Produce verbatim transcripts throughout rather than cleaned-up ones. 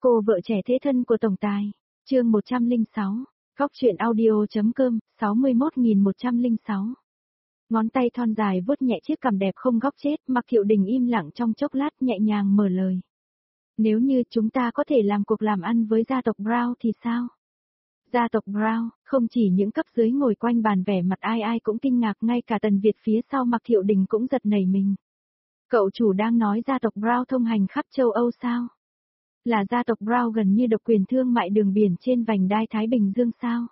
Cô vợ trẻ thế thân của tổng tài. Chương một trăm lẻ sáu. Góc truyện audio.com, sáu mươi mốt nghìn một trăm lẻ sáu. Ngón tay thon dài vuốt nhẹ chiếc cằm đẹp không góc chết, Mạc Thiệu Đình im lặng trong chốc lát nhẹ nhàng mở lời. Nếu như chúng ta có thể làm cuộc làm ăn với gia tộc Brown thì sao? Gia tộc Brown, không chỉ những cấp dưới ngồi quanh bàn vẻ mặt ai ai cũng kinh ngạc, ngay cả Tần Việt phía sau Mạc Thiệu Đình cũng giật nảy mình. Cậu chủ đang nói gia tộc Brown thông hành khắp châu Âu sao? Là gia tộc Brown gần như độc quyền thương mại đường biển trên vành đai Thái Bình Dương sao?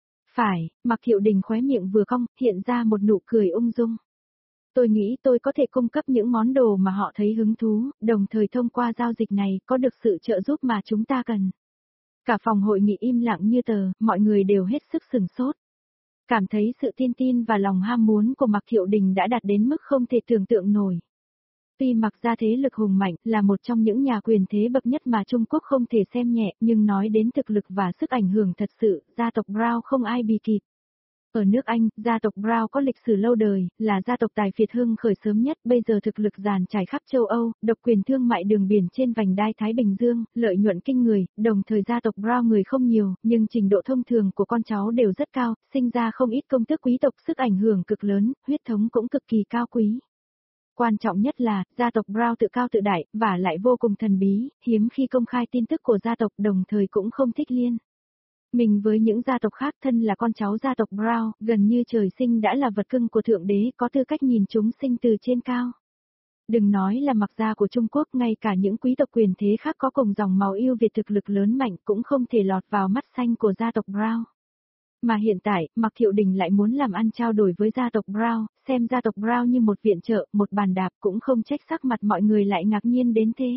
Phải, Mạc Thiệu Đình khóe miệng vừa cong, hiện ra một nụ cười ung dung. Tôi nghĩ tôi có thể cung cấp những món đồ mà họ thấy hứng thú, đồng thời thông qua giao dịch này có được sự trợ giúp mà chúng ta cần. Cả phòng hội nghị im lặng như tờ, mọi người đều hết sức sửng sốt. Cảm thấy sự tin tin và lòng ham muốn của Mạc Thiệu Đình đã đạt đến mức không thể tưởng tượng nổi. Tuy Mạc gia thế lực hùng mạnh, là một trong những nhà quyền thế bậc nhất mà Trung Quốc không thể xem nhẹ, nhưng nói đến thực lực và sức ảnh hưởng thật sự, gia tộc Brown không ai bì kịp. Ở nước Anh, gia tộc Brown có lịch sử lâu đời, là gia tộc tài phiệt hưng khởi sớm nhất, bây giờ thực lực dàn trải khắp châu Âu, độc quyền thương mại đường biển trên vành đai Thái Bình Dương, lợi nhuận kinh người, đồng thời gia tộc Brown người không nhiều, nhưng trình độ thông thường của con cháu đều rất cao, sinh ra không ít công tước quý tộc, sức ảnh hưởng cực lớn, huyết thống cũng cực kỳ cao quý. Quan trọng nhất là, gia tộc Brown tự cao tự đại, và lại vô cùng thần bí, hiếm khi công khai tin tức của gia tộc, đồng thời cũng không thích liên mình với những gia tộc khác. Thân là con cháu gia tộc Brown, gần như trời sinh đã là vật cưng của Thượng Đế, có tư cách nhìn chúng sinh từ trên cao. Đừng nói là Mạc gia của Trung Quốc, ngay cả những quý tộc quyền thế khác có cùng dòng máu yêu Việt thực lực lớn mạnh cũng không thể lọt vào mắt xanh của gia tộc Brown. Mà hiện tại, Mạc Thiệu Đình lại muốn làm ăn trao đổi với gia tộc Brown, xem gia tộc Brown như một viện trợ, một bàn đạp, cũng không trách sắc mặt mọi người lại ngạc nhiên đến thế.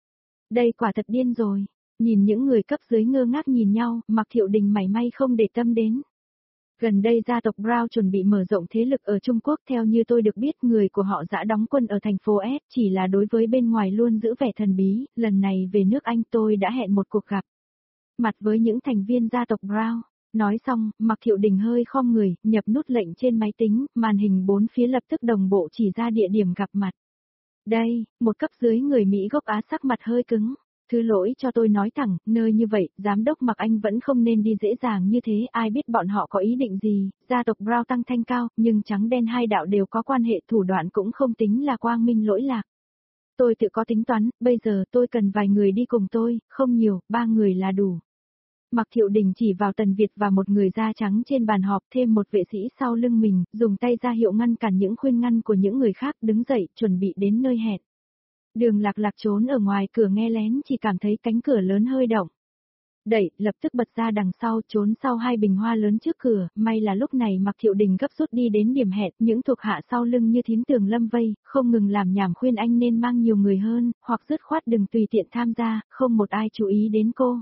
Đây quả thật điên rồi. Nhìn những người cấp dưới ngơ ngác nhìn nhau, Mạc Thiệu Đình mảy may không để tâm đến. Gần đây gia tộc Brown chuẩn bị mở rộng thế lực ở Trung Quốc, theo như tôi được biết người của họ đã đóng quân ở thành phố S, chỉ là đối với bên ngoài luôn giữ vẻ thần bí, lần này về nước Anh tôi đã hẹn một cuộc gặp mặt với những thành viên gia tộc Brown. Nói xong, Mạc Thiệu Đình hơi khom người, nhập nút lệnh trên máy tính, màn hình bốn phía lập tức đồng bộ chỉ ra địa điểm gặp mặt. Đây, một cấp dưới người Mỹ gốc Á sắc mặt hơi cứng. Thứ lỗi cho tôi nói thẳng, nơi như vậy, giám đốc Mạc Anh vẫn không nên đi dễ dàng như thế, ai biết bọn họ có ý định gì, gia tộc Brown tăng thanh cao, nhưng trắng đen hai đạo đều có quan hệ, thủ đoạn cũng không tính là quang minh lỗi lạc. Tôi tự có tính toán, bây giờ tôi cần vài người đi cùng tôi, không nhiều, ba người là đủ. Mạc Thiệu Đình chỉ vào Tần Việt và một người da trắng trên bàn họp, thêm một vệ sĩ sau lưng mình, dùng tay ra hiệu ngăn cản những khuyên ngăn của những người khác, đứng dậy, chuẩn bị đến nơi hẹn. Đường Lạc Lạc trốn ở ngoài cửa nghe lén, chỉ cảm thấy cánh cửa lớn hơi động. Đẩy, lập tức bật ra đằng sau, trốn sau hai bình hoa lớn trước cửa, may là lúc này Mạc Thiệu Đình gấp rút đi đến điểm hẹn, những thuộc hạ sau lưng như thím tường lâm vây, không ngừng làm nhảm khuyên anh nên mang nhiều người hơn, hoặc dứt khoát đừng tùy tiện tham gia, không một ai chú ý đến cô.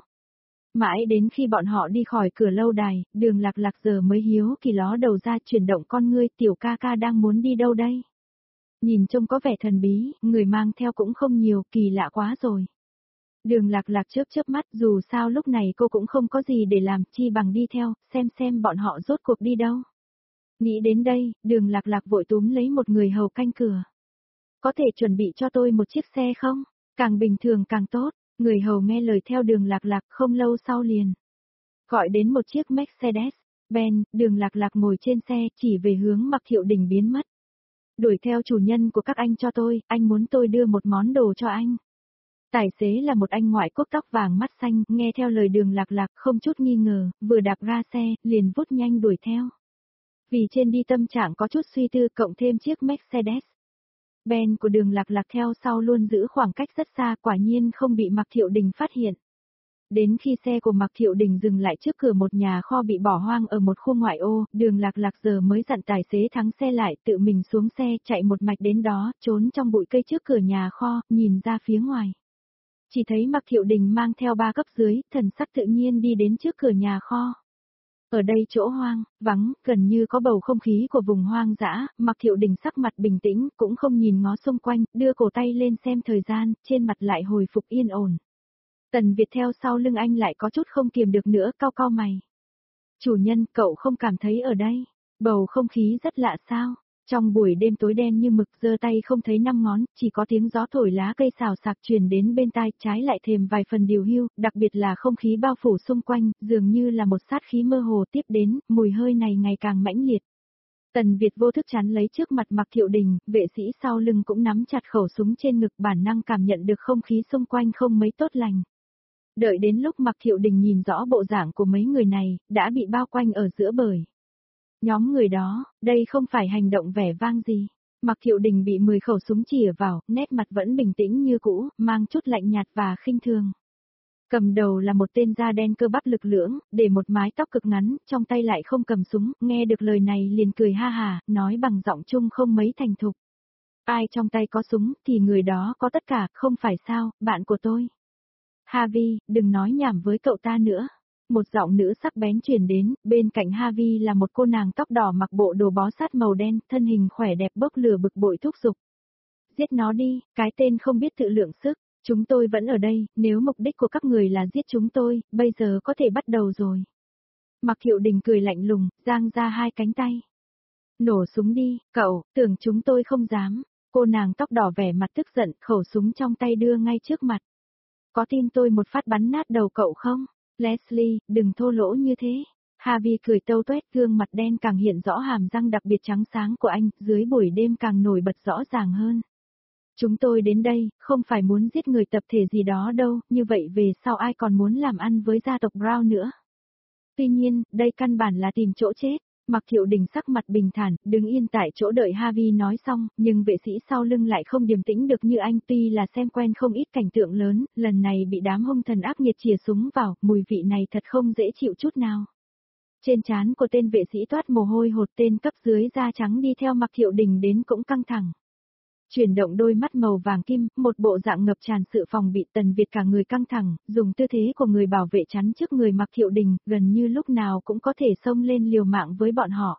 Mãi đến khi bọn họ đi khỏi cửa lâu đài, Đường Lạc Lạc giờ mới hiếu kỳ ló đầu ra, chuyển động con ngươi, tiểu ca ca đang muốn đi đâu đây? Nhìn trông có vẻ thần bí, người mang theo cũng không nhiều, kỳ lạ quá rồi. Đường Lạc Lạc chớp chớp mắt, dù sao lúc này cô cũng không có gì để làm, chi bằng đi theo, xem xem bọn họ rốt cuộc đi đâu. Nghĩ đến đây, Đường Lạc Lạc vội túm lấy một người hầu canh cửa. Có thể chuẩn bị cho tôi một chiếc xe không? Càng bình thường càng tốt. Người hầu nghe lời theo Đường Lạc Lạc, không lâu sau liền gọi đến một chiếc Mercedes-Benz, Đường Lạc Lạc ngồi trên xe, chỉ về hướng Mạc Thiệu Đình biến mất. Đuổi theo chủ nhân của các anh cho tôi, anh muốn tôi đưa một món đồ cho anh. Tài xế là một anh ngoại quốc tóc vàng mắt xanh, nghe theo lời Đường Lạc Lạc không chút nghi ngờ, vừa đạp ga xe, liền vút nhanh đuổi theo. Vì trên đi tâm trạng có chút suy tư, cộng thêm chiếc Mercedes Ben của Đường Lạc Lạc theo sau luôn giữ khoảng cách rất xa, quả nhiên không bị Mạc Thiệu Đình phát hiện. Đến khi xe của Mạc Thiệu Đình dừng lại trước cửa một nhà kho bị bỏ hoang ở một khu ngoại ô, Đường Lạc Lạc giờ mới dặn tài xế thắng xe lại, tự mình xuống xe, chạy một mạch đến đó, trốn trong bụi cây trước cửa nhà kho, nhìn ra phía ngoài. Chỉ thấy Mạc Thiệu Đình mang theo ba cấp dưới, thần sắc tự nhiên đi đến trước cửa nhà kho. Ở đây chỗ hoang, vắng, gần như có bầu không khí của vùng hoang dã, Mạc Thiệu Đình sắc mặt bình tĩnh, cũng không nhìn ngó xung quanh, đưa cổ tay lên xem thời gian, trên mặt lại hồi phục yên ổn. Tần Việt theo sau lưng anh lại có chút không kiềm được nữa, cau cau mày. Chủ nhân, cậu không cảm thấy ở đây bầu không khí rất lạ sao? Trong buổi đêm tối đen như mực, giơ tay không thấy năm ngón, chỉ có tiếng gió thổi lá cây xào xạc truyền đến bên tai, trái lại thêm vài phần điều hiu, đặc biệt là không khí bao phủ xung quanh, dường như là một sát khí mơ hồ tiếp đến, mùi hơi này ngày càng mãnh liệt. Tần Việt vô thức chắn lấy trước mặt Mạc Thiệu Đình, vệ sĩ sau lưng cũng nắm chặt khẩu súng trên ngực, bản năng cảm nhận được không khí xung quanh không mấy tốt lành. Đợi đến lúc Mạc Thiệu Đình nhìn rõ bộ dạng của mấy người này, đã bị bao quanh ở giữa bời. Nhóm người đó, đây không phải hành động vẻ vang gì. Mạc Thiệu Đình bị mười khẩu súng chĩa vào, nét mặt vẫn bình tĩnh như cũ, mang chút lạnh nhạt và khinh thường. Cầm đầu là một tên da đen cơ bắp lực lưỡng, để một mái tóc cực ngắn, trong tay lại không cầm súng, nghe được lời này liền cười ha hà, nói bằng giọng chung không mấy thành thục. Ai trong tay có súng thì người đó có tất cả, không phải sao, bạn của tôi. Harvey, đừng nói nhảm với cậu ta nữa. Một giọng nữ sắc bén truyền đến, bên cạnh Harvey là một cô nàng tóc đỏ mặc bộ đồ bó sát màu đen, thân hình khỏe đẹp bốc lửa bực bội thúc giục. Giết nó đi, cái tên không biết tự lượng sức, chúng tôi vẫn ở đây, nếu mục đích của các người là giết chúng tôi, bây giờ có thể bắt đầu rồi. Mạc Thiệu Đình cười lạnh lùng, giang ra hai cánh tay. Nổ súng đi, cậu, tưởng chúng tôi không dám. Cô nàng tóc đỏ vẻ mặt tức giận, khẩu súng trong tay đưa ngay trước mặt. Có tin tôi một phát bắn nát đầu cậu không? Leslie, đừng thô lỗ như thế. Harvey cười tâu tuét, gương mặt đen càng hiện rõ hàm răng đặc biệt trắng sáng của anh, dưới buổi đêm càng nổi bật rõ ràng hơn. Chúng tôi đến đây, không phải muốn giết người tập thể gì đó đâu, như vậy về sau ai còn muốn làm ăn với gia tộc Brown nữa. Tuy nhiên, đây căn bản là tìm chỗ chết. Mạc Thiệu Đình sắc mặt bình thản, đứng yên tại chỗ đợi Harvey nói xong, nhưng vệ sĩ sau lưng lại không điềm tĩnh được như anh, tuy là xem quen không ít cảnh tượng lớn, lần này bị đám hung thần ác nghiệt chìa súng vào, mùi vị này thật không dễ chịu chút nào. Trên trán của tên vệ sĩ toát mồ hôi hột, tên cấp dưới da trắng đi theo Mạc Thiệu Đình đến cũng căng thẳng. Chuyển động đôi mắt màu vàng kim, một bộ dạng ngập tràn sự phòng bị. Tần Việt cả người căng thẳng, dùng tư thế của người bảo vệ chắn trước người Mạc Thiệu Đình, gần như lúc nào cũng có thể xông lên liều mạng với bọn họ.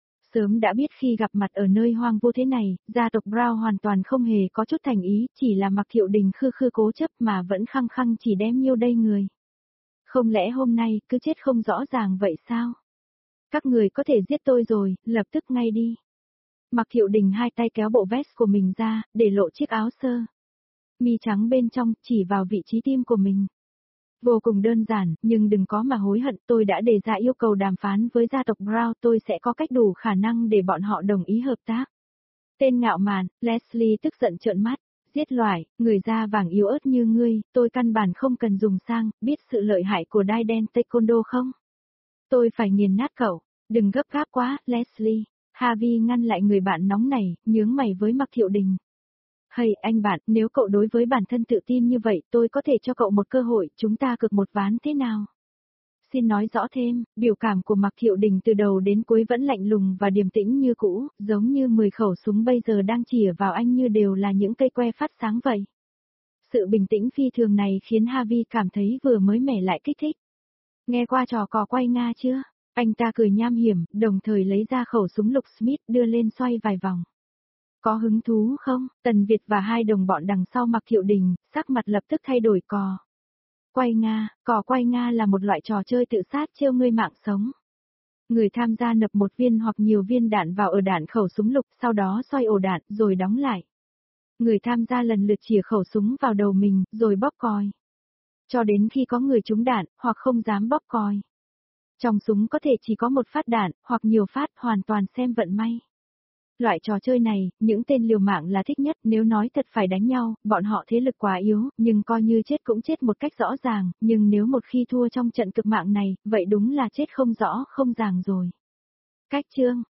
Sớm đã biết khi gặp mặt ở nơi hoang vô thế này, gia tộc Brown hoàn toàn không hề có chút thành ý, chỉ là Mạc Thiệu Đình khư khư cố chấp mà vẫn khăng khăng chỉ đem nhiêu đây người. Không lẽ hôm nay cứ chết không rõ ràng vậy sao? Các người có thể giết tôi rồi, lập tức ngay đi. Mạc Thiệu Đình hai tay kéo bộ vest của mình ra, để lộ chiếc áo sơ mi trắng bên trong, chỉ vào vị trí tim của mình. Vô cùng đơn giản, nhưng đừng có mà hối hận, tôi đã đề ra yêu cầu đàm phán với gia tộc Brown, tôi sẽ có cách đủ khả năng để bọn họ đồng ý hợp tác. Tên ngạo mạn, Leslie tức giận trợn mắt, giết loại, người da vàng yếu ớt như ngươi, tôi căn bản không cần dùng sang, biết sự lợi hại của đai đen taekwondo không? Tôi phải nghiền nát cậu, đừng gấp gáp quá, Leslie. Harvey ngăn lại người bạn nóng này, nhướng mày với Mạc Thiệu Đình. Hay anh bạn, nếu cậu đối với bản thân tự tin như vậy, tôi có thể cho cậu một cơ hội, chúng ta cược một ván thế nào? Xin nói rõ thêm, biểu cảm của Mạc Thiệu Đình từ đầu đến cuối vẫn lạnh lùng và điềm tĩnh như cũ, giống như mười khẩu súng bây giờ đang chĩa vào anh như đều là những cây que phát sáng vậy. Sự bình tĩnh phi thường này khiến Harvey cảm thấy vừa mới mẻ lại kích thích. Nghe qua trò cò quay Nga chưa? Anh ta cười nham hiểm, đồng thời lấy ra khẩu súng lục Smith đưa lên xoay vài vòng. Có hứng thú không? Tần Việt và hai đồng bọn đằng sau Mạc Thiệu Đình, sắc mặt lập tức thay đổi. Cò quay Nga, cò quay Nga là một loại trò chơi tự sát trêu ngươi mạng sống. Người tham gia nập một viên hoặc nhiều viên đạn vào ở đạn khẩu súng lục, sau đó xoay ổ đạn, rồi đóng lại. Người tham gia lần lượt chĩa khẩu súng vào đầu mình, rồi bóp còi. Cho đến khi có người trúng đạn, hoặc không dám bóp còi. Trong súng có thể chỉ có một phát đạn, hoặc nhiều phát, hoàn toàn xem vận may. Loại trò chơi này, những tên liều mạng là thích nhất, nếu nói thật phải đánh nhau, bọn họ thế lực quá yếu, nhưng coi như chết cũng chết một cách rõ ràng, nhưng nếu một khi thua trong trận cực mạng này, vậy đúng là chết không rõ, không ràng rồi. Cách chương